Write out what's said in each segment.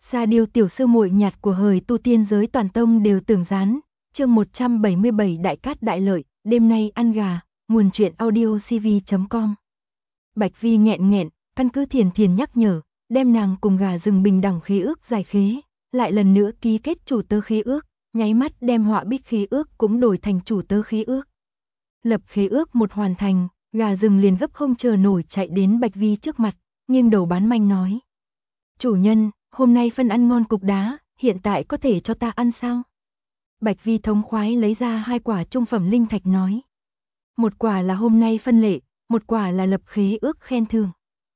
Sa Điêu tiểu sư muội nhạt của hời tu tiên giới toàn tông đều tưởng gián. Chương 177 Đại Cát Đại Lợi, đêm nay ăn gà, nguồn truyện audiocv.com. Bạch Vi nghẹn nghẹn, căn cứ Thiền Thiền nhắc nhở, đem nàng cùng gà rừng bình đẳng khí ước giải khế, lại lần nữa ký kết chủ tớ khí ước, nháy mắt đem họa bích khí ước cũng đổi thành chủ tớ khí ước. Lập khí ước một hoàn thành, gà rừng liền gấp không chờ nổi chạy đến Bạch Vi trước mặt, nghiêng đầu bán manh nói: "Chủ nhân, hôm nay phân ăn ngon cục đá, hiện tại có thể cho ta ăn sao?" Bạch Vi thống khoái lấy ra 2 quả trung phẩm linh thạch nói: "Một quả là hôm nay phân lệ, một quả là lập khế ước khen thưởng."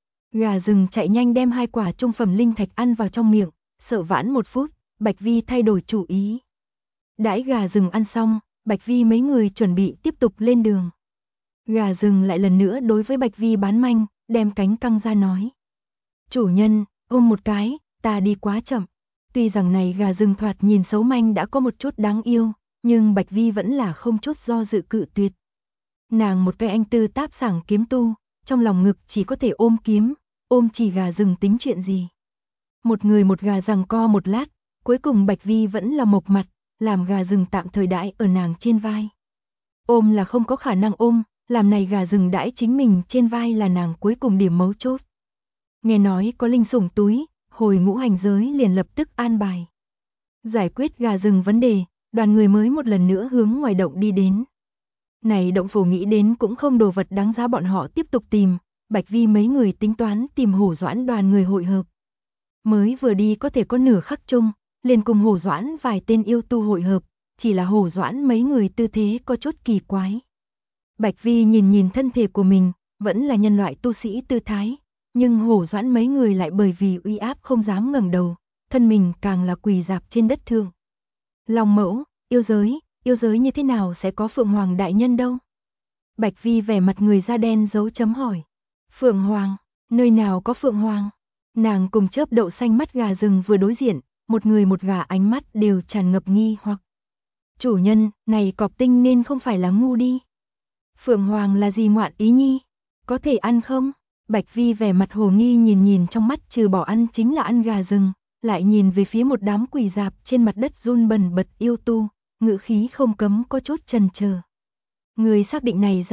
Gà rừng chạy nhanh đem 2 quả trung phẩm linh thạch ăn vào trong miệng, sợ vãn 1 phút, Bạch Vi thay đổi chủ ý. Đãi gà rừng ăn xong, Bạch Vi mấy người chuẩn bị tiếp tục lên đường. Gà rừng lại lần nữa đối với Bạch Vi bán manh, đem cánh căng ra nói: "Chủ nhân, ôm một cái, ta đi quá chậm." Tuy rằng này gà rừng thoạt nhìn xấu manh đã có một chút đáng yêu, nhưng Bạch Vi vẫn là không chút do dự cự tuyệt. Nàng một cái anh tư táp sảng kiếm tu, trong lòng ngực chỉ có thể ôm kiếm, ôm chỉ gà rừng tính chuyện gì. Một người một gà giằng co một lát, cuối cùng Bạch Vi vẫn là mộc mặt, làm gà rừng tạm thời đãi ở nàng trên vai. Ôm là không có khả năng ôm, làm này gà rừng đãi chính mình trên vai là nàng cuối cùng điểm mấu chốt. Nghe nói có linh sủng túi, hồi ngũ hành giới liền lập tức an bài. Giải quyết gà rừng vấn đề, đoàn người mới một lần nữa hướng ngoài động đi đến. Này động phủ nghĩ đến cũng không đồ vật đáng giá bọn họ tiếp tục tìm, Bạch Vi mấy người tính toán tìm Hổ Doãn đoàn người hội hợp. Mới vừa đi có thể có nửa khắc chung, liền cùng Hổ Doãn vài tên yêu tu hội hợp, chỉ là Hổ Doãn mấy người tư thế có chút kỳ quái. Bạch Vi nhìn nhìn thân thể của mình, vẫn là nhân loại tu sĩ tư thái, nhưng Hổ Doãn mấy người lại bởi vì uy áp không dám ngẩng đầu, thân mình càng là quỳ rạp trên đất thượng. Long mẫu, yêu giới như thế nào sẽ có Phượng Hoàng đại nhân đâu? Bạch Vi vẻ mặt người da đen dấu chấm hỏi. Phượng Hoàng, nơi nào có Phượng Hoàng? Nàng cùng chớp đậu xanh mắt gà rừng vừa đối diện, một người một gà ánh mắt đều tràn ngập nghi hoặc. Chủ nhân, này cọp tinh nên không phải là ngu đi. Phượng Hoàng là gì ngoạn ý nhi? Có thể ăn không? Bạch Vi vẻ mặt hồ nghi nhìn nhìn trong mắt trừ bỏ ăn chính là ăn gà rừng, lại nhìn về phía một đám quỳ rạp trên mặt đất run bần bật yêu tu, ngữ khí không cấm có chút chần chờ. Người xác định này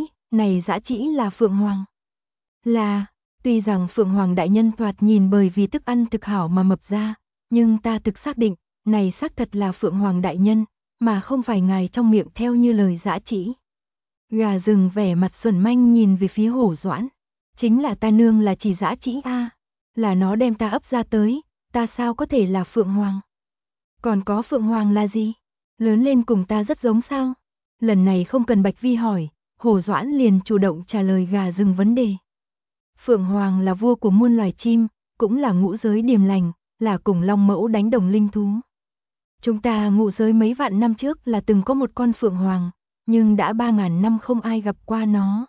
dã trĩ là Phượng Hoàng. Là, tuy rằng Phượng Hoàng đại nhân thoạt nhìn bởi vì thức ăn thực hảo mà mập ra, nhưng ta thực xác định, này xác thật là Phượng Hoàng đại nhân, mà không phải ngài trong miệng theo như lời dã trĩ. Gà rừng vẻ mặt xuẩn manh nhìn về phía Hổ Doãn. Chính là ta nương là chỉ dã trĩ a, là nó đem ta ấp ra tới, ta sao có thể là Phượng Hoàng? Còn có Phượng Hoàng là gì? Lớn lên cùng ta rất giống sao? Lần này không cần Bạch Vi hỏi, Hổ Doãn liền chủ động trả lời gà rừng vấn đề. Phượng Hoàng là vua của muôn loài chim, cũng là ngũ giới điềm lành, là cùng Long mẫu đánh đồng linh thú. Chúng ta ngũ giới mấy vạn năm trước là từng có một con Phượng Hoàng, nhưng đã 3.000 năm không ai gặp qua nó.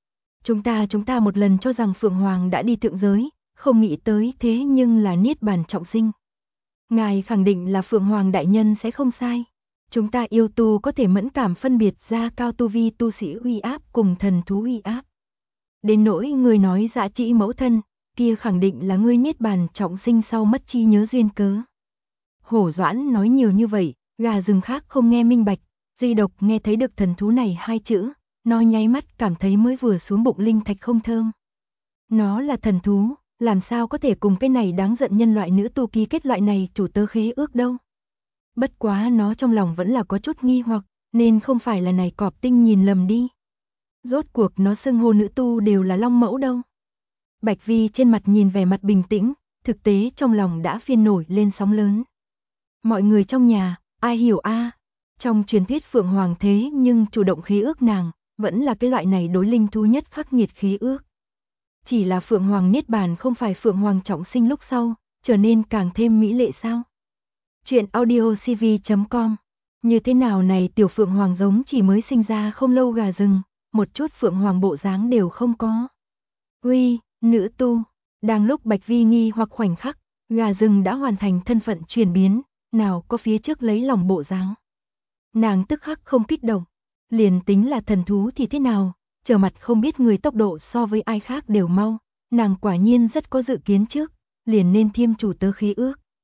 Chúng ta một lần cho rằng Phượng Hoàng đã đi thượng giới, không nghĩ tới thế nhưng là niết bàn trọng sinh. Ngài khẳng định là Phượng Hoàng đại nhân sẽ không sai. Chúng ta yêu tu có thể mẫn cảm phân biệt ra cao tu vi tu sĩ uy áp cùng thần thú uy áp. Đến nỗi người nói dã trĩ mẫu thân, kia khẳng định là ngươi niết bàn trọng sinh sau mất chi nhớ duyên cớ. Hổ Doãn nói nhiều như vậy, gà rừng khác không nghe minh bạch, duy độc nghe thấy được thần thú này 2 chữ. Nó nháy mắt cảm thấy mới vừa xuống bụng linh thạch không thơm. Nó là thần thú, làm sao có thể cùng cái này đáng giận nhân loại nữ tu ký kết loại này chủ tớ khế ước đâu. Bất quá nó trong lòng vẫn là có chút nghi hoặc, nên không phải là này cọp tinh nhìn lầm đi. Rốt cuộc nó xưng hô nữ tu đều là Long mẫu đâu. Bạch Vi trên mặt nhìn vẻ mặt bình tĩnh, thực tế trong lòng đã phiên nổi lên sóng lớn. Mọi người trong nhà, ai hiểu a? Trong truyền thuyết Phượng Hoàng thế nhưng chủ động khí ước nàng, vẫn là cái loại này đối linh thú nhất khắc nghiệt khí ước. Chỉ là Phượng Hoàng niết bàn không phải Phượng Hoàng trọng sinh lúc sau, trở nên càng thêm mỹ lệ sao? Chuyện audiocv.com. Như thế nào này tiểu Phượng Hoàng giống chỉ mới sinh ra không lâu gà rừng, một chút Phượng Hoàng bộ dáng đều không có. Uy, nữ tu, đang lúc Bạch Vi nghi hoặc khoảnh khắc, gà rừng đã hoàn thành thân phận chuyển biến, nào có phía trước lấy lòng bộ dáng. Nàng tức khắc không kích động. Liền tính là thần thú thì thế nào, trở mặt không biết người tốc độ so với ai khác đều mau, nàng quả nhiên rất có dự kiến trước, liền nên thiêm chủ tớ khí ước.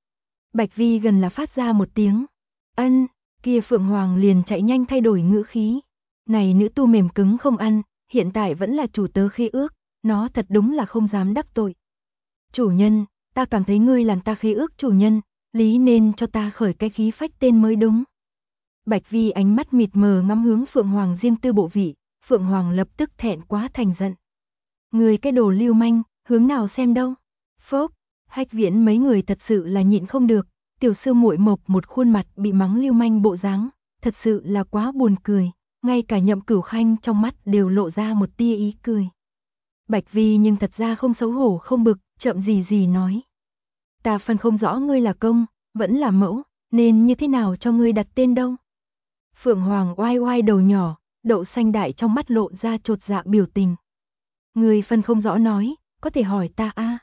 Bạch Vi gần là phát ra một tiếng. Ân, kia Phượng Hoàng liền chạy nhanh thay đổi ngữ khí. Này nữ tu mềm cứng không ăn, hiện tại vẫn là chủ tớ khế ước, nó thật đúng là không dám đắc tội. Chủ nhân, ta cảm thấy ngươi làm ta khế ước chủ nhân, lý nên cho ta khởi cái khí phách tên mới đúng. Bạch Vi ánh mắt mịt mờ ngắm hướng Phượng Hoàng riêng tư bộ vị, Phượng Hoàng lập tức thẹn quá thành giận. Người cái đồ lưu manh, hướng nào xem đâu. Phốc, Hách Viễn mấy người thật sự là nhịn không được, tiểu sư muội Mộc một khuôn mặt bị mắng lưu manh bộ dáng, thật sự là quá buồn cười, ngay cả Nhậm Cửu Khanh trong mắt đều lộ ra một tia ý cười. Bạch Vi nhưng thật ra không xấu hổ không bực, chậm gì gì nói. Ta phân không rõ ngươi là công, vẫn là mẫu, nên như thế nào cho ngươi đặt tên đâu. Phượng Hoàng oai oai đầu nhỏ, đậu xanh đại trong mắt lộ ra chột dạ biểu tình. Ngươi phân không rõ nói, có thể hỏi ta a.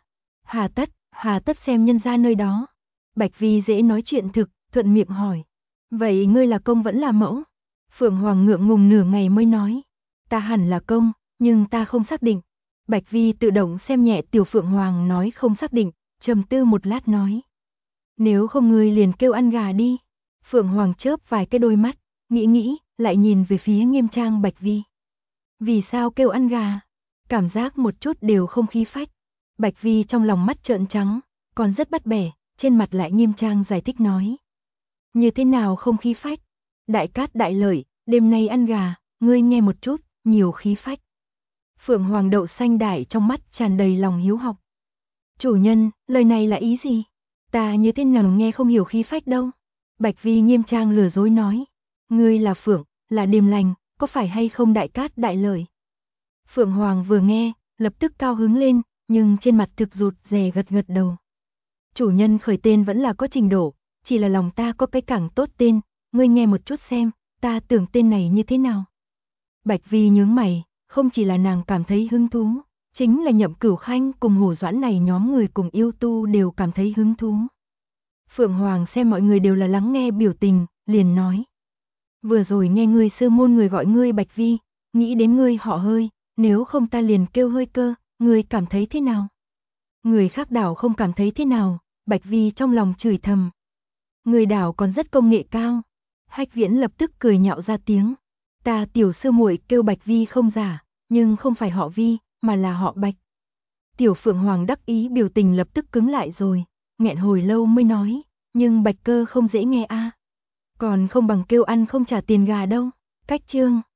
Hà tất xem nhân ra nơi đó. Bạch Vi dễ nói chuyện thực, thuận miệng hỏi. Vậy ngươi là công vẫn là mẫu? Phượng Hoàng ngượng ngùng nửa ngày mới nói. Ta hẳn là công, nhưng ta không xác định. Bạch Vi tự động xem nhẹ tiểu Phượng Hoàng nói không xác định, trầm tư một lát nói. Nếu không ngươi liền kêu ăn gà đi. Phượng Hoàng chớp vài cái đôi mắt, nghĩ, lại nhìn về phía nghiêm trang Bạch Vi. Vì sao kêu ăn gà? Cảm giác một chút đều không khí phách. Bạch Vi trong lòng mắt trợn trắng, còn rất bắt bẻ, trên mặt lại nghiêm trang giải thích nói. Như thế nào không khí phách? Đại cát đại lợi, đêm nay ăn gà, ngươi nghe một chút, nhiều khí phách. Phượng Hoàng đậu xanh đại trong mắt tràn đầy lòng hiếu học. Chủ nhân, lời này là ý gì? Ta như thế nào nghe không hiểu khí phách đâu. Bạch Vi nghiêm trang lừa dối nói. Ngươi là Phượng, là điềm lành, có phải hay không đại cát đại lợi? Phượng Hoàng vừa nghe, lập tức cao hứng lên, nhưng trên mặt thực rụt rè gật gật đầu. Chủ nhân khởi tên vẫn là có trình độ, chỉ là lòng ta có cái càng tốt tên, ngươi nghe một chút xem, ta tưởng tên này như thế nào. Bạch Vi nhướng mày, không chỉ là nàng cảm thấy hứng thú, chính là Nhậm Cửu Khanh cùng Hồ Doãn này nhóm người cùng yêu tu đều cảm thấy hứng thú. Phượng Hoàng xem mọi người đều là lắng nghe biểu tình, liền nói. Vừa rồi nghe ngươi sư môn người gọi ngươi Bạch Vi, nghĩ đến ngươi họ Hơi, nếu không ta liền kêu Hơi Cơ, ngươi cảm thấy thế nào? Người khác đảo không cảm thấy thế nào, Bạch Vi trong lòng chửi thầm. Người đảo còn rất công nghệ cao. Hách Viễn lập tức cười nhạo ra tiếng. Ta tiểu sư muội kêu Bạch Vi không giả, nhưng không phải họ Vi, mà là họ Bạch. Tiểu Phượng Hoàng đắc ý biểu tình lập tức cứng lại rồi, nghẹn hồi lâu mới nói, nhưng Bạch Cơ không dễ nghe a. Còn không bằng kêu ăn không trả tiền gà đâu. Cách chương